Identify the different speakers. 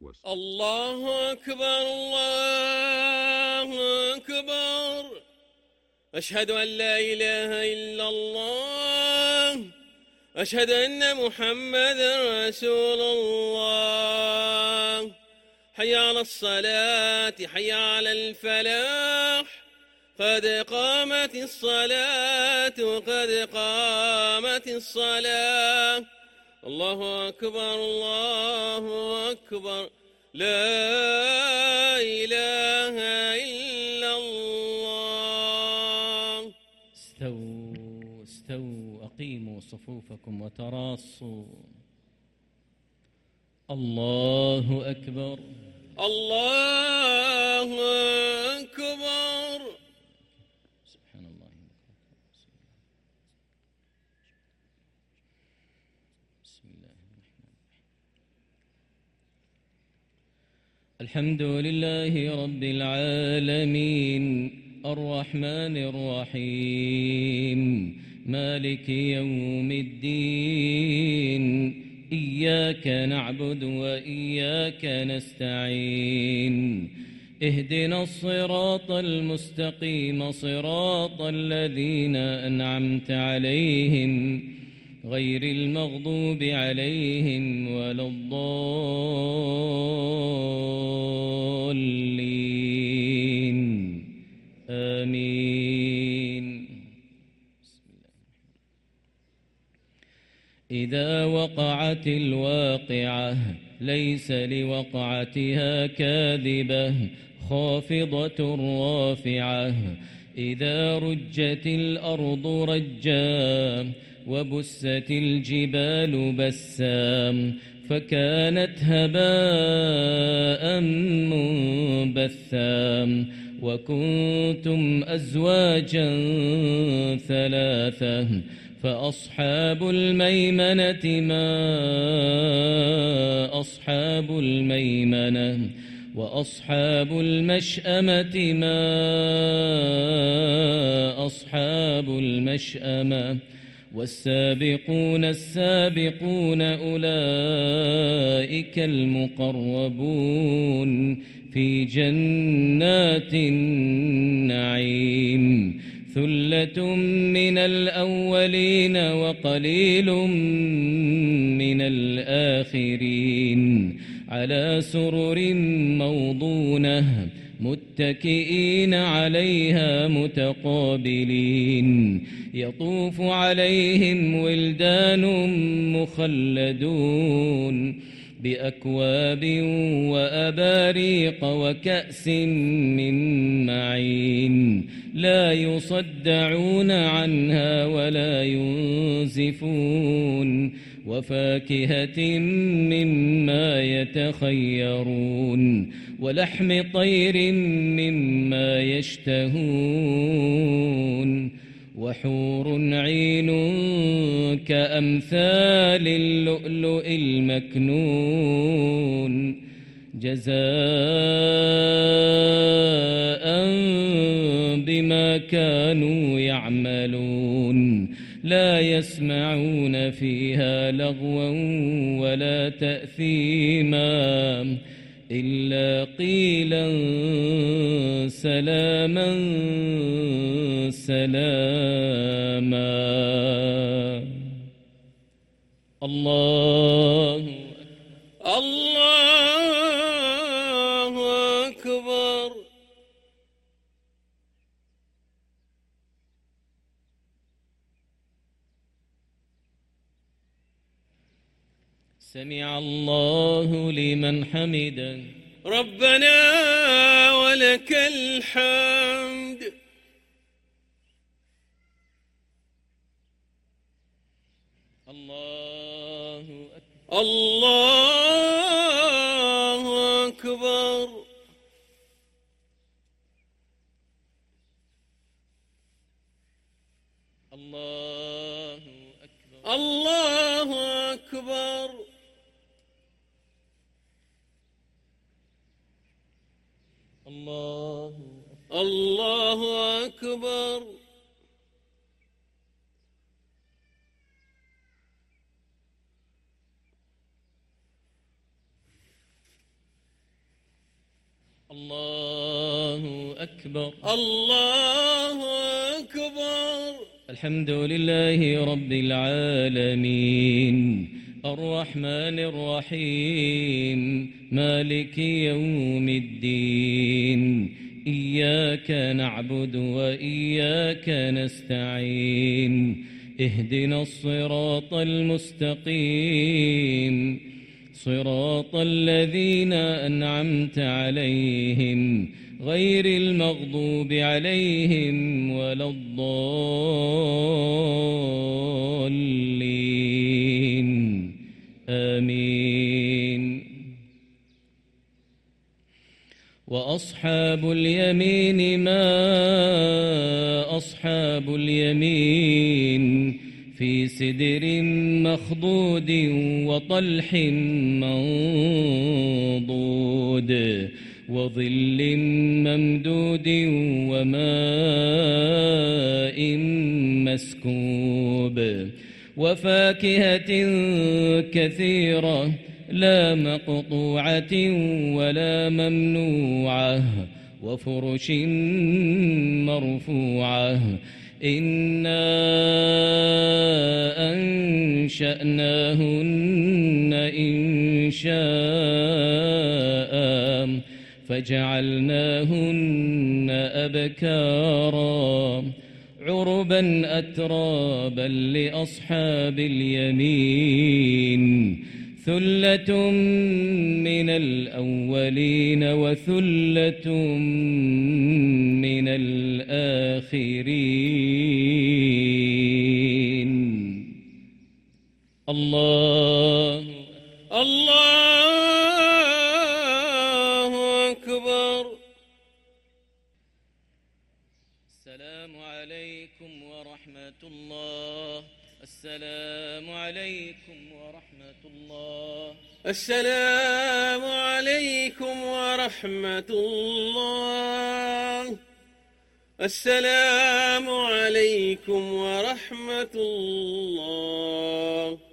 Speaker 1: الله أكبر الله أكبر. أشهد أن لا إله إلا الله. أشهد أن محمدا رسول الله. حي على الصلاة حي على الفلاح. قد قامت الصلاة قد قامت الصلاة. الله أكبر الله أكبر. لا إله إلا الله.
Speaker 2: استووا استووا أقيموا صفوفكم وتراصوا. الله أكبر
Speaker 1: الله أكبر.
Speaker 2: سبحان الله. بسم الله الرحمن الرحيم. الحمد لله رب العالمين الرحمن الرحيم مالك يوم الدين. إياك نعبد وإياك نستعين. اهدنا الصراط المستقيم صراط الذين أنعمت عليهم غير المغضوب عليهم ولا الضالين. آمين. إذا وقعت الواقعة ليس لوقعتها كاذبة خافضة رافعة. إذا رجت الأرض رجا وبست الجبال بسا فكانت هباء منبثا. وكنتم أزواجا ثلاثة فأصحاب الميمنة ما أصحاب الميمنة. وأصحاب المشأمة ما أصحاب المشأمة. والسابقون السابقون أولئك المقربون في جنات النعيم. ثلة من الأولين وقليل من الآخرين. على سرر موضونة متكئين عليها متقابلين. يطوف عليهم ولدان مخلدون بأكواب وأباريق وكأس من معين. لا يصدعون عنها ولا ينزفون. وفاكهة مما يتخيرون. ولحم طير مما يشتهون. وحور عين كأمثال اللؤلؤ المكنون جزاء بما كانوا يعملون. لا يسمعون فيها لغوا ولا تأثيما إلا قيلا سلاما سلاما. الله
Speaker 1: الله أكبر.
Speaker 2: سمع الله لمن حمده.
Speaker 1: ربنا ولك الحمد.
Speaker 2: الله أكبر.
Speaker 1: الله أكبر.
Speaker 2: الله أكبر.
Speaker 1: الله أكبر.
Speaker 2: الله
Speaker 1: أكبر.
Speaker 2: الله أكبر.
Speaker 1: الله أكبر.
Speaker 2: الحمد لله رب العالمين الرحمن الرحيم مالك يوم الدين إياك نعبد وإياك نستعين اهدنا الصراط المستقيم صراط الذين أنعمت عليهم غير المغضوب عليهم ولا الضالين آمين. وأصحاب اليمين ما أصحاب اليمين في سدر مخضود وطلح منضود وظل ممدود وماء مسكوب وفاكهة كثيرة لا مقطوعة ولا ممنوعة وفرش مرفوعة إنا أنشأناهن إنشاء فجعلناهن أبكارا عربا أترابا لأصحاب اليمين ثلة من الأولين وثلة من الآخرين. الله
Speaker 1: أكبر.
Speaker 2: السلام عليكم ورحمة الله. السلام عليكم ورحمة الله.
Speaker 1: السلام عليكم ورحمة الله. السلام عليكم ورحمة الله.